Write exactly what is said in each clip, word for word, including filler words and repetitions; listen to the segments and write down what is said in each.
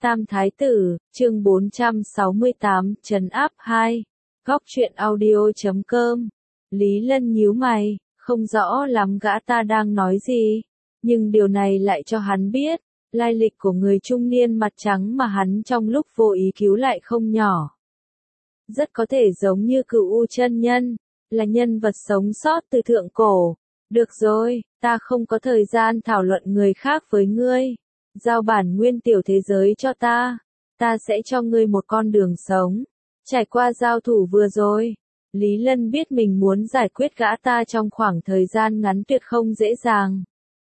Tam Thái Tử, chương bốn trăm sáu mươi tám, trấn áp hai. Góc truyện audio chấm com. Lý Lân nhíu mày, không rõ lắm gã ta đang nói gì, nhưng điều này lại cho hắn biết, lai lịch của người trung niên mặt trắng mà hắn trong lúc vô ý cứu lại không nhỏ. Rất có thể giống như Cửu U chân nhân, là nhân vật sống sót từ thượng cổ. Được rồi, ta không có thời gian thảo luận người khác với ngươi. Giao bản nguyên tiểu thế giới cho ta, ta sẽ cho ngươi một con đường sống. Trải qua giao thủ vừa rồi, Lý Lân biết mình muốn giải quyết gã ta trong khoảng thời gian ngắn tuyệt không dễ dàng.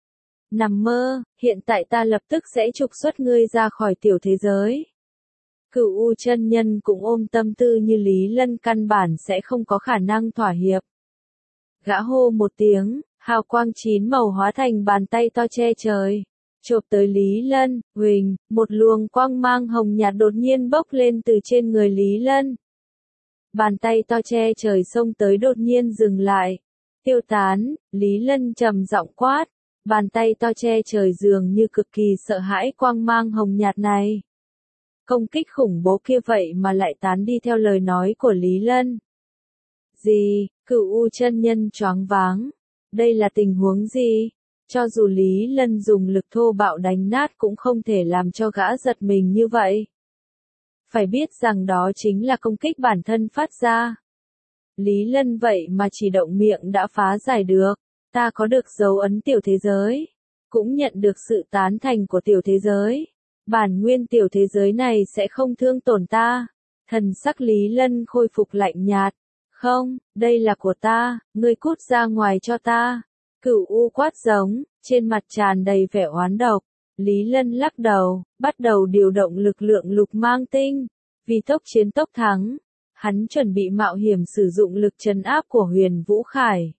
Nằm mơ, hiện tại ta lập tức sẽ trục xuất ngươi ra khỏi tiểu thế giới. Cửu U chân nhân cũng ôm tâm tư như Lý Lân căn bản sẽ không có khả năng thỏa hiệp. Gã hô một tiếng, hào quang chín màu hóa thành bàn tay to che trời. Chộp tới Lý Lân, huỳnh, một luồng quang mang hồng nhạt đột nhiên bốc lên từ trên người Lý Lân. Bàn tay to che trời xông tới đột nhiên dừng lại. Tiêu tán, Lý Lân trầm giọng quát. Bàn tay to che trời dường như cực kỳ sợ hãi quang mang hồng nhạt này. Công kích khủng bố kia vậy mà lại tán đi theo lời nói của Lý Lân. Gì, Cửu U chân nhân choáng váng. Đây là tình huống gì? Cho dù Lý Lân dùng lực thô bạo đánh nát cũng không thể làm cho gã giật mình như vậy. Phải biết rằng đó chính là công kích bản thân phát ra. Lý Lân vậy mà chỉ động miệng đã phá giải được. Ta có được dấu ấn tiểu thế giới, cũng nhận được sự tán thành của tiểu thế giới. Bản nguyên tiểu thế giới này sẽ không thương tổn ta. Thần sắc Lý Lân khôi phục lạnh nhạt. Không, đây là của ta, ngươi cút ra ngoài cho ta. Cửu U quát giống, trên mặt tràn đầy vẻ oán độc. Lý Lân lắc đầu, bắt đầu điều động lực lượng lục mang tinh. Vì tốc chiến tốc thắng, hắn chuẩn bị mạo hiểm sử dụng lực trấn áp của Huyền Vũ Khải.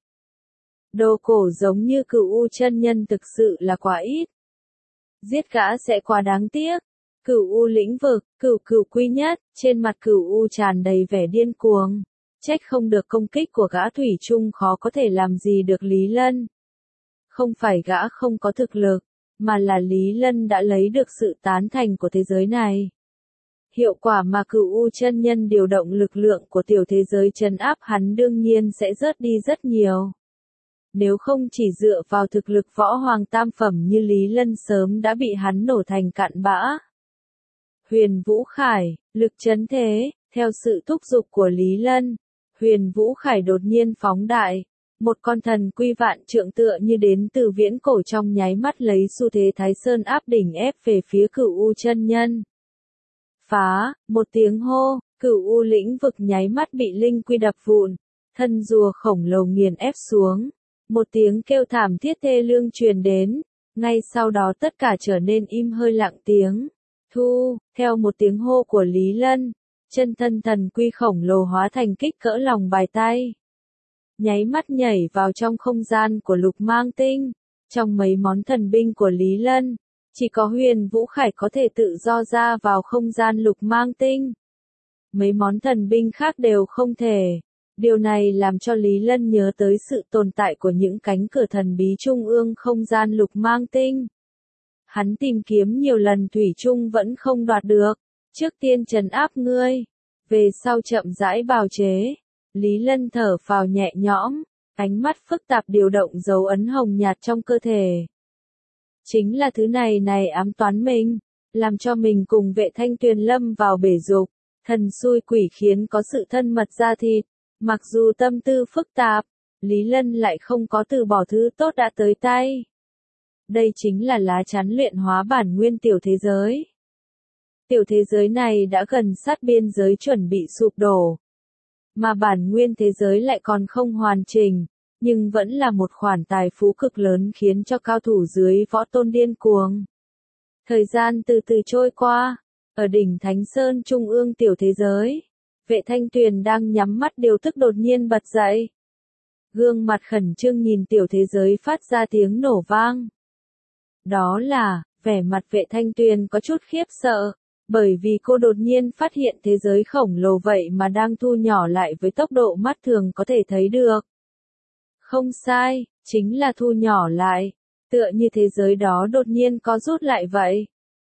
Đồ cổ giống như Cửu U chân nhân thực sự là quá ít. Giết gã sẽ quá đáng tiếc. Cửu U lĩnh vực, Cửu Cửu quy nhất, trên mặt Cửu U tràn đầy vẻ điên cuồng. Trách không được công kích của gã thủy chung khó có thể làm gì được Lý Lân. Không phải gã không có thực lực, mà là Lý Lân đã lấy được sự tán thành của thế giới này. Hiệu quả mà Cửu U chân nhân điều động lực lượng của tiểu thế giới trấn áp hắn đương nhiên sẽ rớt đi rất nhiều. Nếu không chỉ dựa vào thực lực võ hoàng tam phẩm như Lý Lân sớm đã bị hắn nổ thành cặn bã. Huyền Vũ Khải, lực trấn thế, theo sự thúc giục của Lý Lân, Huyền Vũ Khải đột nhiên phóng đại. Một con thần quy vạn trượng tựa như đến từ viễn cổ trong nháy mắt lấy xu thế Thái Sơn áp đỉnh ép về phía Cửu U chân nhân. Phá, một tiếng hô, Cửu U lĩnh vực nháy mắt bị linh quy đập vụn, thân rùa khổng lồ nghiền ép xuống. Một tiếng kêu thảm thiết thê lương truyền đến, ngay sau đó tất cả trở nên im hơi lặng tiếng. Thu, theo một tiếng hô của Lý Lân, chân thân thần quy khổng lồ hóa thành kích cỡ lòng bài tay. Nháy mắt nhảy vào trong không gian của lục mang tinh. Trong mấy món thần binh của Lý Lân, chỉ có Huyền Vũ Khải có thể tự do ra vào không gian lục mang tinh. Mấy món thần binh khác đều không thể. Điều này làm cho Lý Lân nhớ tới sự tồn tại của những cánh cửa thần bí trung ương không gian lục mang tinh. Hắn tìm kiếm nhiều lần thủy chung vẫn không đoạt được. Trước tiên trấn áp ngươi, về sau chậm rãi bào chế. Lý Lân thở phào nhẹ nhõm, ánh mắt phức tạp điều động dấu ấn hồng nhạt trong cơ thể. Chính là thứ này này ám toán mình, làm cho mình cùng Vệ Thanh Tuyền lâm vào bể dục, thần xui quỷ khiến có sự thân mật da thịt. Mặc dù tâm tư phức tạp, Lý Lân lại không có từ bỏ thứ tốt đã tới tay. Đây chính là lá chắn luyện hóa bản nguyên tiểu thế giới. Tiểu thế giới này đã gần sát biên giới chuẩn bị sụp đổ. Mà bản nguyên thế giới lại còn không hoàn chỉnh, nhưng vẫn là một khoản tài phú cực lớn khiến cho cao thủ dưới võ tôn điên cuồng. Thời gian từ từ trôi qua, ở đỉnh Thánh Sơn trung ương tiểu thế giới, Vệ Thanh Tuyền đang nhắm mắt điều tức đột nhiên bật dậy. Gương mặt khẩn trương nhìn tiểu thế giới phát ra tiếng nổ vang. Đó là, vẻ mặt Vệ Thanh Tuyền có chút khiếp sợ. Bởi vì cô đột nhiên phát hiện thế giới khổng lồ vậy mà đang thu nhỏ lại với tốc độ mắt thường có thể thấy được. Không sai, chính là thu nhỏ lại, tựa như thế giới đó đột nhiên có rút lại vậy.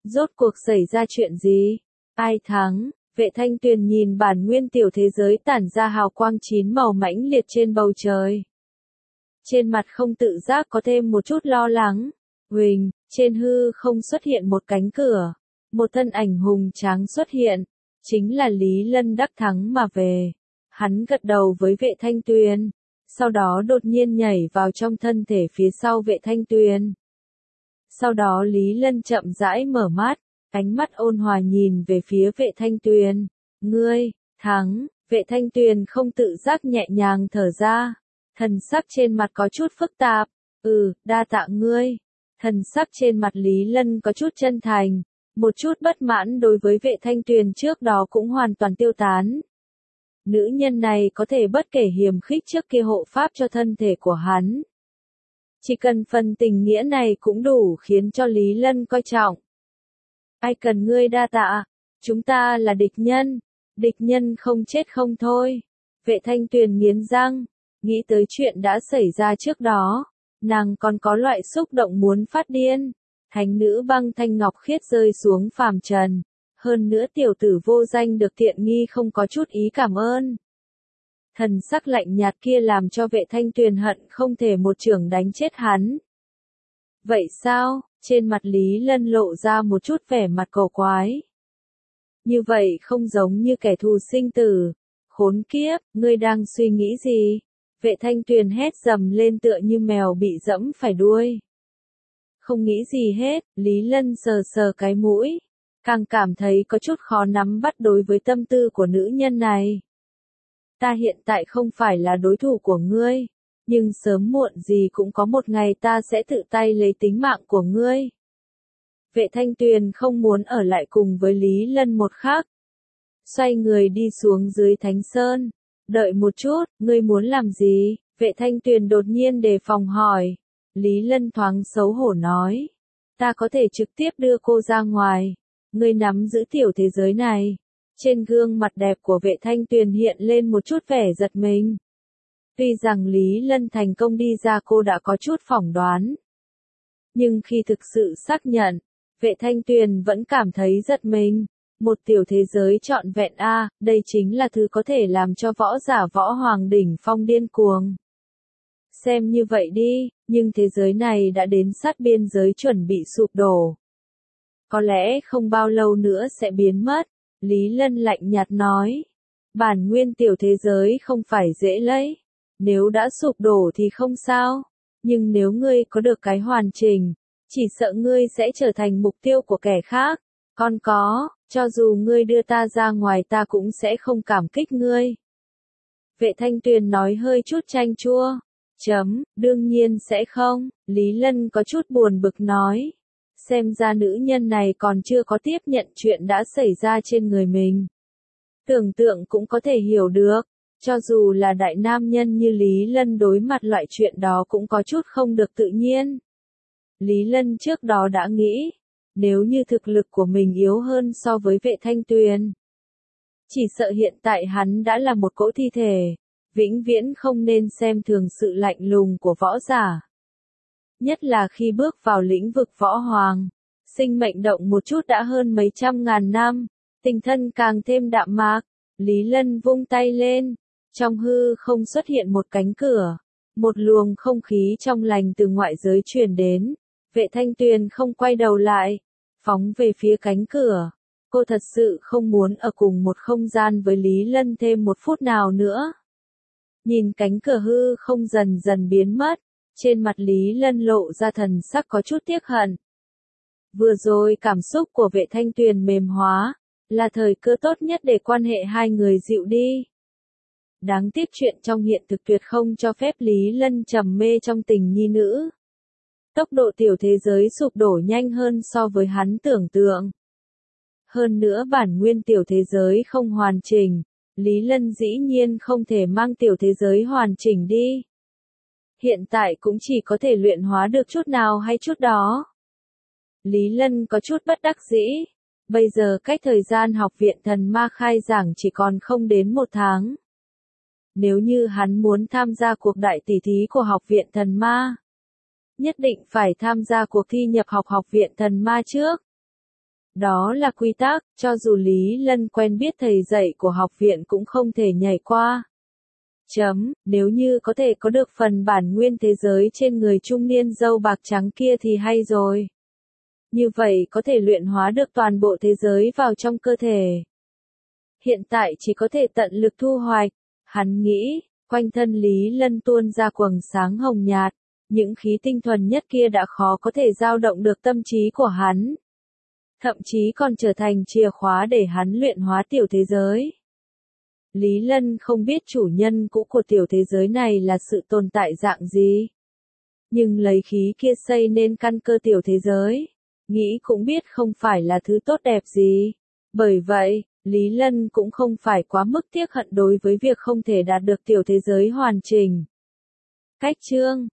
Rốt cuộc xảy ra chuyện gì? Ai thắng? Vệ Thanh Tuyền nhìn bản nguyên tiểu thế giới tản ra hào quang chín màu mãnh liệt trên bầu trời. Trên mặt không tự giác có thêm một chút lo lắng. Huỳnh, trên hư không xuất hiện một cánh cửa. Một thân ảnh hùng tráng xuất hiện. Chính là Lý Lân đắc thắng mà về. Hắn gật đầu với Vệ Thanh Tuyền. Sau đó đột nhiên nhảy vào trong thân thể phía sau Vệ Thanh Tuyền. Sau đó Lý Lân chậm rãi mở mắt. Ánh mắt ôn hòa nhìn về phía Vệ Thanh Tuyền. Ngươi, thắng, Vệ Thanh Tuyền không tự giác nhẹ nhàng thở ra. Thần sắc trên mặt có chút phức tạp. Ừ, đa tạ ngươi. Thần sắc trên mặt Lý Lân có chút chân thành. Một chút bất mãn đối với Vệ Thanh Tuyền trước đó cũng hoàn toàn tiêu tán. Nữ nhân này có thể bất kể hiềm khích trước kia hộ pháp cho thân thể của hắn. Chỉ cần phần tình nghĩa này cũng đủ khiến cho Lý Lân coi trọng. Ai cần ngươi đa tạ, chúng ta là địch nhân, địch nhân không chết không thôi. Vệ Thanh Tuyền nghiến răng, nghĩ tới chuyện đã xảy ra trước đó, nàng còn có loại xúc động muốn phát điên. Thánh nữ băng thanh ngọc khiết rơi xuống phàm trần, hơn nữa tiểu tử vô danh được tiện nghi không có chút ý cảm ơn. Thần sắc lạnh nhạt kia làm cho Vệ Thanh Tuyền hận không thể một chưởng đánh chết hắn. Vậy sao? Trên mặt Lý Lân lộ ra một chút vẻ mặt cổ quái. Như vậy không giống như kẻ thù sinh tử. Khốn kiếp, ngươi đang suy nghĩ gì? Vệ Thanh Tuyền hét dầm lên tựa như mèo bị dẫm phải đuôi. Không nghĩ gì hết, Lý Lân sờ sờ cái mũi. Càng cảm thấy có chút khó nắm bắt đối với tâm tư của nữ nhân này. Ta hiện tại không phải là đối thủ của ngươi. Nhưng sớm muộn gì cũng có một ngày ta sẽ tự tay lấy tính mạng của ngươi. Vệ Thanh Tuyền không muốn ở lại cùng với Lý Lân một khắc. Xoay người đi xuống dưới Thánh Sơn. Đợi một chút, ngươi muốn làm gì? Vệ Thanh Tuyền đột nhiên đề phòng hỏi. Lý Lân thoáng xấu hổ nói. Ta có thể trực tiếp đưa cô ra ngoài. Ngươi nắm giữ tiểu thế giới này. Trên gương mặt đẹp của Vệ Thanh Tuyền hiện lên một chút vẻ giật mình. Tuy rằng Lý Lân thành công đi ra cô đã có chút phỏng đoán. Nhưng khi thực sự xác nhận, Vệ Thanh Tuyền vẫn cảm thấy giật mình. Một tiểu thế giới trọn vẹn a, đây chính là thứ có thể làm cho võ giả võ hoàng đỉnh phong điên cuồng. Xem như vậy đi, nhưng thế giới này đã đến sát biên giới chuẩn bị sụp đổ. Có lẽ không bao lâu nữa sẽ biến mất, Lý Lân lạnh nhạt nói. Bản nguyên tiểu thế giới không phải dễ lấy. Nếu đã sụp đổ thì không sao, nhưng nếu ngươi có được cái hoàn chỉnh, chỉ sợ ngươi sẽ trở thành mục tiêu của kẻ khác. Còn có, cho dù ngươi đưa ta ra ngoài ta cũng sẽ không cảm kích ngươi. Vệ Thanh Tuyền nói hơi chút chanh chua. Chấm, đương nhiên sẽ không, Lý Lân có chút buồn bực nói. Xem ra nữ nhân này còn chưa có tiếp nhận chuyện đã xảy ra trên người mình. Tưởng tượng cũng có thể hiểu được. Cho dù là đại nam nhân như Lý Lân đối mặt loại chuyện đó cũng có chút không được tự nhiên. Lý Lân trước đó đã nghĩ, nếu như thực lực của mình yếu hơn so với Vệ Thanh Tuyền, chỉ sợ hiện tại hắn đã là một cỗ thi thể, vĩnh viễn không nên xem thường sự lạnh lùng của võ giả. Nhất là khi bước vào lĩnh vực võ hoàng, sinh mệnh động một chút đã hơn mấy trăm ngàn năm, tinh thần càng thêm đạm mạc. Lý Lân vung tay lên. Trong hư không xuất hiện một cánh cửa, một luồng không khí trong lành từ ngoại giới truyền đến. Vệ Thanh Tuyền không quay đầu lại, phóng về phía cánh cửa. Cô thật sự không muốn ở cùng một không gian với Lý Lân thêm một phút nào nữa. Nhìn cánh cửa hư không dần dần biến mất, trên mặt Lý Lân lộ ra thần sắc có chút tiếc hận. Vừa rồi cảm xúc của Vệ Thanh Tuyền mềm hóa, là thời cơ tốt nhất để quan hệ hai người dịu đi. Đáng tiếc chuyện trong hiện thực tuyệt không cho phép Lý Lân trầm mê trong tình nhi nữ. Tốc độ tiểu thế giới sụp đổ nhanh hơn so với hắn tưởng tượng. Hơn nữa bản nguyên tiểu thế giới không hoàn chỉnh, Lý Lân dĩ nhiên không thể mang tiểu thế giới hoàn chỉnh đi. Hiện tại cũng chỉ có thể luyện hóa được chút nào hay chút đó. Lý Lân có chút bất đắc dĩ. Bây giờ cách thời gian học viện thần ma khai giảng chỉ còn không đến một tháng. Nếu như hắn muốn tham gia cuộc đại tỷ thí của học viện thần ma, nhất định phải tham gia cuộc thi nhập học học viện thần ma trước. Đó là quy tắc, cho dù Lý Lân quen biết thầy dạy của học viện cũng không thể nhảy qua. Chấm, nếu như có thể có được phần bản nguyên thế giới trên người trung niên râu bạc trắng kia thì hay rồi. Như vậy có thể luyện hóa được toàn bộ thế giới vào trong cơ thể. Hiện tại chỉ có thể tận lực thu hoạch. Hắn nghĩ, quanh thân Lý Lân tuôn ra quầng sáng hồng nhạt. Những khí tinh thuần nhất kia đã khó có thể dao động được tâm trí của hắn. Thậm chí còn trở thành chìa khóa để hắn luyện hóa tiểu thế giới. Lý Lân không biết chủ nhân cũ của tiểu thế giới này là sự tồn tại dạng gì. Nhưng lấy khí kia xây nên căn cơ tiểu thế giới. Nghĩ cũng biết không phải là thứ tốt đẹp gì. Bởi vậy, Lý Lân cũng không phải quá mức tiếc hận đối với việc không thể đạt được tiểu thế giới hoàn chỉnh. Cách chương